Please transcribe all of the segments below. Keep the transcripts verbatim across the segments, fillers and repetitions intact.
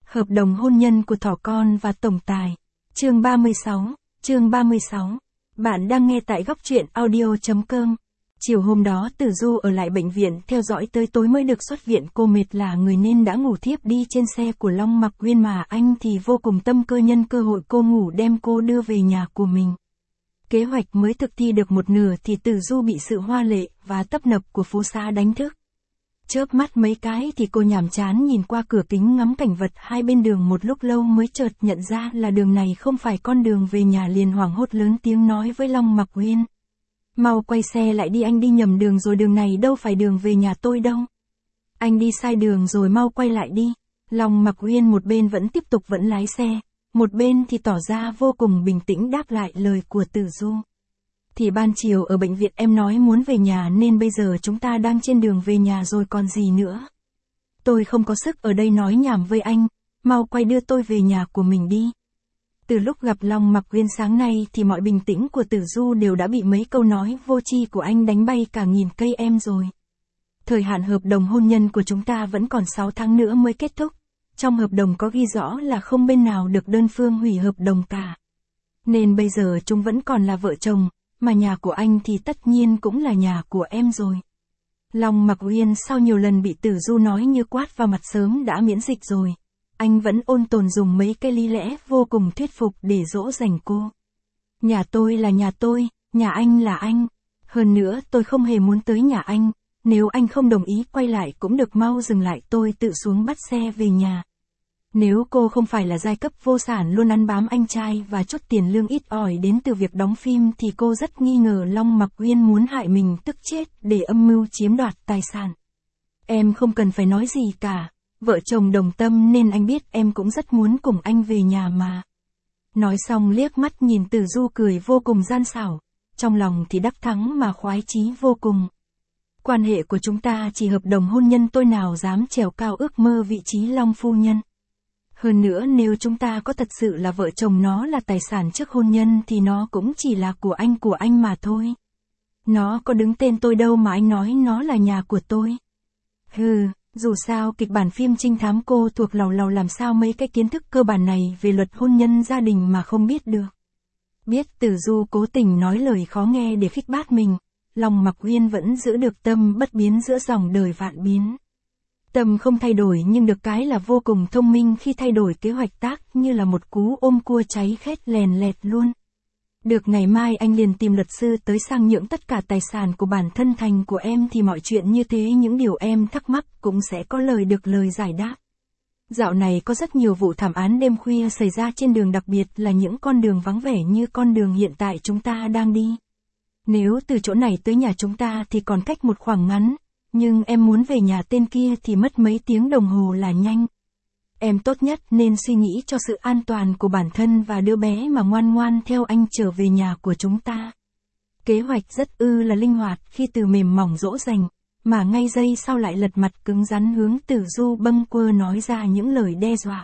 Hợp đồng hôn nhân của thỏ con và tổng tài. Chương ba mươi sáu, chương ba mươi sáu. Bạn đang nghe tại góc truyện audio chấm com. Chiều hôm đó Tử Du ở lại bệnh viện theo dõi tới tối mới được xuất viện. Cô mệt lả người nên đã ngủ thiếp đi trên xe của Long Mặc Uyên, mà anh thì vô cùng tâm cơ, nhân cơ hội cô ngủ đem cô đưa về nhà của mình. Kế hoạch mới thực thi được một nửa thì Tử Du bị sự hoa lệ và tấp nập của phố xá đánh thức. Chớp mắt mấy cái thì cô nhàm chán nhìn qua cửa kính ngắm cảnh vật hai bên đường một lúc lâu mới chợt nhận ra là đường này không phải con đường về nhà, liền hoảng hốt lớn tiếng nói với Long Mặc Uyên. Mau quay xe lại đi, anh đi nhầm đường rồi, đường này đâu phải đường về nhà tôi đâu. Anh đi sai đường rồi, mau quay lại đi. Long Mặc Uyên một bên vẫn tiếp tục vẫn lái xe, một bên thì tỏ ra vô cùng bình tĩnh đáp lại lời của Tử Du. Thì ban chiều ở bệnh viện em nói muốn về nhà nên bây giờ chúng ta đang trên đường về nhà rồi còn gì nữa. Tôi không có sức ở đây nói nhảm với anh, mau quay đưa tôi về nhà của mình đi. Từ lúc gặp Long Mặc Uyên sáng nay thì mọi bình tĩnh của Tử Du đều đã bị mấy câu nói vô tri của anh đánh bay cả nghìn cây em rồi. Thời hạn hợp đồng hôn nhân của chúng ta vẫn còn sáu tháng nữa mới kết thúc. Trong hợp đồng có ghi rõ là không bên nào được đơn phương hủy hợp đồng cả. Nên bây giờ chúng vẫn còn là vợ chồng, mà nhà của anh thì tất nhiên cũng là nhà của em rồi. Long Mặc Uyên sau nhiều lần bị Tử Du nói như quát vào mặt sớm đã miễn dịch rồi. Anh vẫn ôn tồn dùng mấy cái lý lẽ vô cùng thuyết phục để dỗ dành cô. Nhà tôi là nhà tôi, nhà anh là anh. Hơn nữa tôi không hề muốn tới nhà anh. Nếu anh không đồng ý quay lại cũng được, mau dừng lại, tôi tự xuống bắt xe về nhà. Nếu cô không phải là giai cấp vô sản luôn ăn bám anh trai và chốt tiền lương ít ỏi đến từ việc đóng phim thì cô rất nghi ngờ Long Mặc Uyên muốn hại mình tức chết để âm mưu chiếm đoạt tài sản. Em không cần phải nói gì cả, vợ chồng đồng tâm nên anh biết em cũng rất muốn cùng anh về nhà mà. Nói xong liếc mắt nhìn Tử Du cười vô cùng gian xảo, trong lòng thì đắc thắng mà khoái chí vô cùng. Quan hệ của chúng ta chỉ hợp đồng hôn nhân, tôi nào dám trèo cao ước mơ vị trí Long phu nhân. Hơn nữa nếu chúng ta có thật sự là vợ chồng, nó là tài sản trước hôn nhân thì nó cũng chỉ là của anh của anh mà thôi. Nó có đứng tên tôi đâu mà anh nói nó là nhà của tôi. Hừ, dù sao kịch bản phim trinh thám cô thuộc lầu lầu, làm sao mấy cái kiến thức cơ bản này về luật hôn nhân gia đình mà không biết được. Biết Tử Du cố tình nói lời khó nghe để khích bác mình, Long Mặc Uyên vẫn giữ được tâm bất biến giữa dòng đời vạn biến. Tâm không thay đổi nhưng được cái là vô cùng thông minh khi thay đổi kế hoạch tác, như là một cú ôm cua cháy khét lèn lẹt luôn. Được, ngày mai anh liền tìm luật sư tới sang nhượng tất cả tài sản của bản thân thành của em thì mọi chuyện như thế, những điều em thắc mắc cũng sẽ có lời được lời giải đáp. Dạo này có rất nhiều vụ thảm án đêm khuya xảy ra trên đường, đặc biệt là những con đường vắng vẻ như con đường hiện tại chúng ta đang đi. Nếu từ chỗ này tới nhà chúng ta thì còn cách một khoảng ngắn, nhưng em muốn về nhà tên kia thì mất mấy tiếng đồng hồ là nhanh. Em tốt nhất nên suy nghĩ cho sự an toàn của bản thân và đứa bé mà ngoan ngoan theo anh trở về nhà của chúng ta. Kế hoạch rất ư là linh hoạt khi từ mềm mỏng dỗ dành, mà ngay giây sau lại lật mặt cứng rắn hướng Tử Du bâng quơ nói ra những lời đe dọa.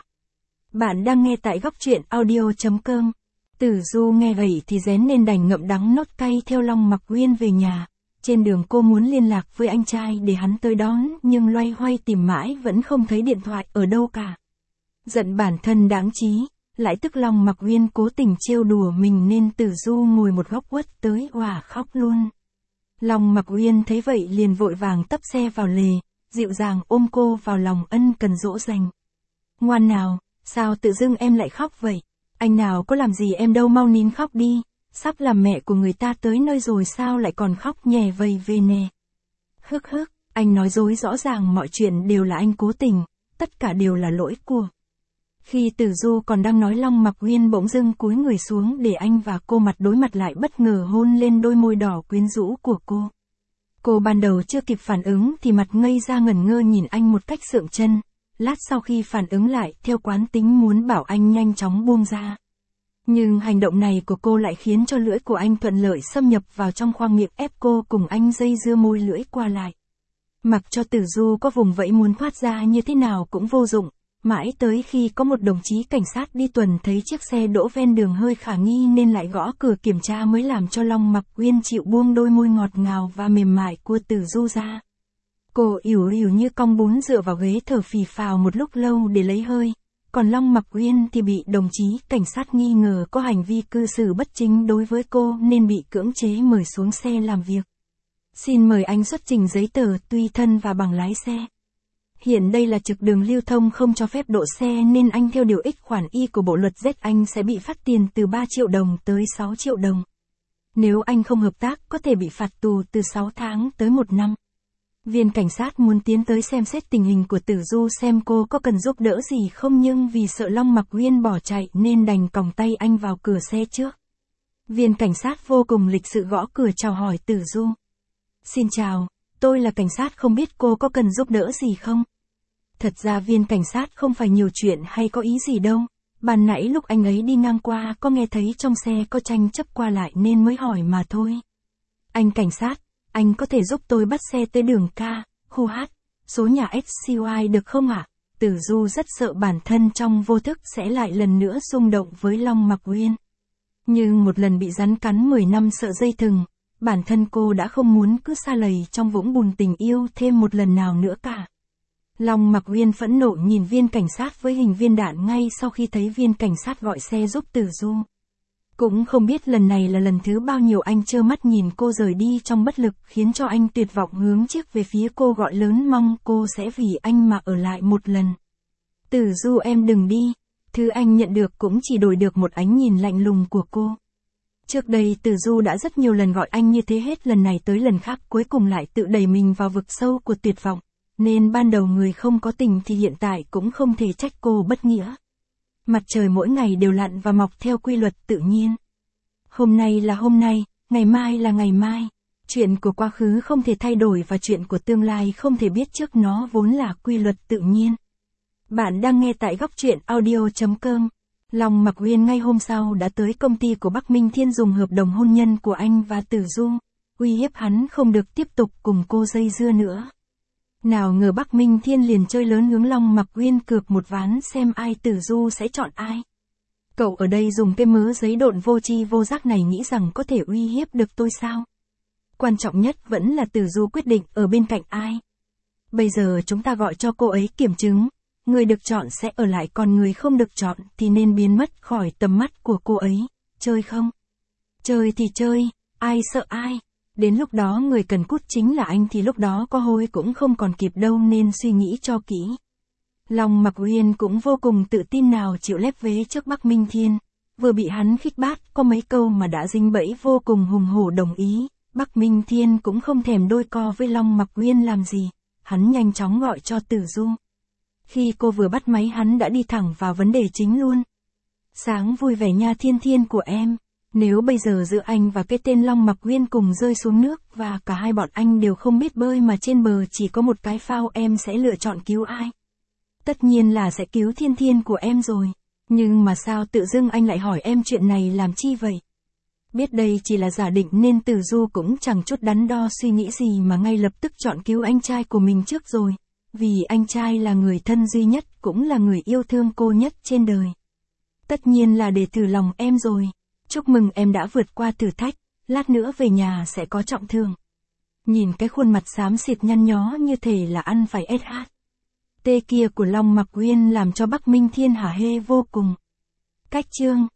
Bạn đang nghe tại góc truyện audio chấm com. Tử Du nghe vậy thì rén nên đành ngậm đắng nốt cay theo Long Mặc Uyên về nhà. Trên đường cô muốn liên lạc với anh trai để hắn tới đón, nhưng loay hoay tìm mãi vẫn không thấy điện thoại ở đâu cả. Giận bản thân đáng trí, lại tức Long Mặc Uyên cố tình trêu đùa mình nên Tử Du ngồi một góc uất tới òa khóc luôn. Long Mặc Uyên thấy vậy liền vội vàng tấp xe vào lề, dịu dàng ôm cô vào lòng ân cần dỗ dành. Ngoan nào, sao tự dưng em lại khóc vậy? Anh nào có làm gì em đâu, mau nín khóc đi. Sắp làm mẹ của người ta tới nơi rồi sao lại còn khóc nhè vầy về nè. Hức hức, anh nói dối, rõ ràng mọi chuyện đều là anh cố tình, tất cả đều là lỗi của. Khi Tử Du còn đang nói, Long Mặc Uyên bỗng dưng cúi người xuống để anh và cô mặt đối mặt lại, bất ngờ hôn lên đôi môi đỏ quyến rũ của cô. Cô ban đầu chưa kịp phản ứng thì mặt ngây ra ngẩn ngơ nhìn anh một cách sượng chân, lát sau khi phản ứng lại theo quán tính muốn bảo anh nhanh chóng buông ra. Nhưng hành động này của cô lại khiến cho lưỡi của anh thuận lợi xâm nhập vào trong khoang miệng, ép cô cùng anh dây dưa môi lưỡi qua lại. Mặc cho Tử Du có vùng vẫy muốn thoát ra như thế nào cũng vô dụng, mãi tới khi có một đồng chí cảnh sát đi tuần thấy chiếc xe đỗ ven đường hơi khả nghi nên lại gõ cửa kiểm tra mới làm cho Long Mặc Uyên chịu buông đôi môi ngọt ngào và mềm mại của Tử Du ra. Cô ỉu ỉu như cong bún dựa vào ghế thở phì phào một lúc lâu để lấy hơi. còn Long Mặc Uyên thì bị đồng chí cảnh sát nghi ngờ có hành vi cư xử bất chính đối với cô nên bị cưỡng chế mời xuống xe làm việc. Xin mời anh xuất trình giấy tờ tùy thân và bằng lái xe. Hiện đây là trục đường lưu thông không cho phép đỗ xe nên anh theo điều X khoản Y của Bộ luật Z anh sẽ bị phạt tiền từ ba triệu đồng tới sáu triệu đồng. Nếu anh không hợp tác có thể bị phạt tù từ sáu tháng tới một năm. Viên cảnh sát muốn tiến tới xem xét tình hình của Tử Du xem cô có cần giúp đỡ gì không nhưng vì sợ Long Mặc Uyên bỏ chạy nên đành còng tay anh vào cửa xe trước. Viên cảnh sát vô cùng lịch sự gõ cửa chào hỏi Tử Du. Xin chào, tôi là cảnh sát không biết cô có cần giúp đỡ gì không? Thật ra viên cảnh sát không phải nhiều chuyện hay có ý gì đâu. Ban nãy lúc anh ấy đi ngang qua có nghe thấy trong xe có tranh chấp qua lại nên mới hỏi mà thôi. Anh cảnh sát, anh có thể giúp tôi bắt xe tới đường K, khu H, số nhà ét xê i được không ạ? Tử Du rất sợ bản thân trong vô thức sẽ lại lần nữa xung động với Long Mặc Uyên. Nhưng một lần bị rắn cắn mười năm sợ dây thừng, bản thân cô đã không muốn cứ sa lầy trong vũng bùn tình yêu thêm một lần nào nữa cả. Long Mặc Uyên phẫn nộ nhìn viên cảnh sát với hình viên đạn ngay sau khi thấy viên cảnh sát gọi xe giúp Tử Du. Cũng không biết lần này là lần thứ bao nhiêu anh trơ mắt nhìn cô rời đi trong bất lực khiến cho anh tuyệt vọng hướng chiếc về phía cô gọi lớn mong cô sẽ vì anh mà ở lại một lần. Tử Du em đừng đi, thứ anh nhận được cũng chỉ đổi được một ánh nhìn lạnh lùng của cô. Trước đây Tử Du đã rất nhiều lần gọi anh như thế hết lần này tới lần khác cuối cùng lại tự đẩy mình vào vực sâu của tuyệt vọng. Nên ban đầu người không có tình thì hiện tại cũng không thể trách cô bất nghĩa. Mặt trời mỗi ngày đều lặn và mọc theo quy luật tự nhiên. Hôm nay là hôm nay, ngày mai là ngày mai. Chuyện của quá khứ không thể thay đổi và chuyện của tương lai không thể biết trước nó vốn là quy luật tự nhiên. Bạn đang nghe tại góc truyện audio chấm com. Long Mặc Uyên ngay hôm sau đã tới công ty của Bắc Minh Thiên dùng hợp đồng hôn nhân của anh và Tử Du, uy hiếp hắn không được tiếp tục cùng cô dây dưa nữa. Nào ngờ Bắc Minh Thiên liền chơi lớn hướng Long Mặc Uyên cược một ván xem ai Tử Du sẽ chọn ai. Cậu ở đây dùng cái mớ giấy độn vô tri vô giác này nghĩ rằng có thể uy hiếp được tôi sao? Quan trọng nhất vẫn là Tử Du quyết định ở bên cạnh ai. Bây giờ chúng ta gọi cho cô ấy kiểm chứng, người được chọn sẽ ở lại còn người không được chọn thì nên biến mất khỏi tầm mắt của cô ấy, chơi không? Chơi thì chơi, ai sợ ai? Đến lúc đó người cần cút chính là anh thì lúc đó có hối cũng không còn kịp đâu nên suy nghĩ cho kỹ. Long Mặc Uyên cũng vô cùng tự tin nào chịu lép vế trước Bắc Minh Thiên. Vừa bị hắn khích bác có mấy câu mà đã dính bẫy vô cùng hùng hổ đồng ý. Bắc Minh Thiên cũng không thèm đôi co với Long Mặc Uyên làm gì. Hắn nhanh chóng gọi cho Tử Du. Khi cô vừa bắt máy hắn đã đi thẳng vào vấn đề chính luôn. Sáng vui vẻ nha Thiên Thiên của em. Nếu bây giờ giữa anh và cái tên Long Mặc Uyên cùng rơi xuống nước và cả hai bọn anh đều không biết bơi mà trên bờ chỉ có một cái phao em sẽ lựa chọn cứu ai? Tất nhiên là sẽ cứu Thiên Thiên của em rồi. Nhưng mà sao tự dưng anh lại hỏi em chuyện này làm chi vậy? Biết đây chỉ là giả định nên Tử Du cũng chẳng chút đắn đo suy nghĩ gì mà ngay lập tức chọn cứu anh trai của mình trước rồi. Vì anh trai là người thân duy nhất cũng là người yêu thương cô nhất trên đời. Tất nhiên là để thử lòng em rồi. Chúc mừng em đã vượt qua thử thách, lát nữa về nhà sẽ có trọng thưởng. Nhìn cái khuôn mặt xám xịt nhăn nhó như thể là ăn phải ét hát. Tê kia của Long Mặc Uyên làm cho Bắc Minh Thiên hả hê vô cùng. Cách chương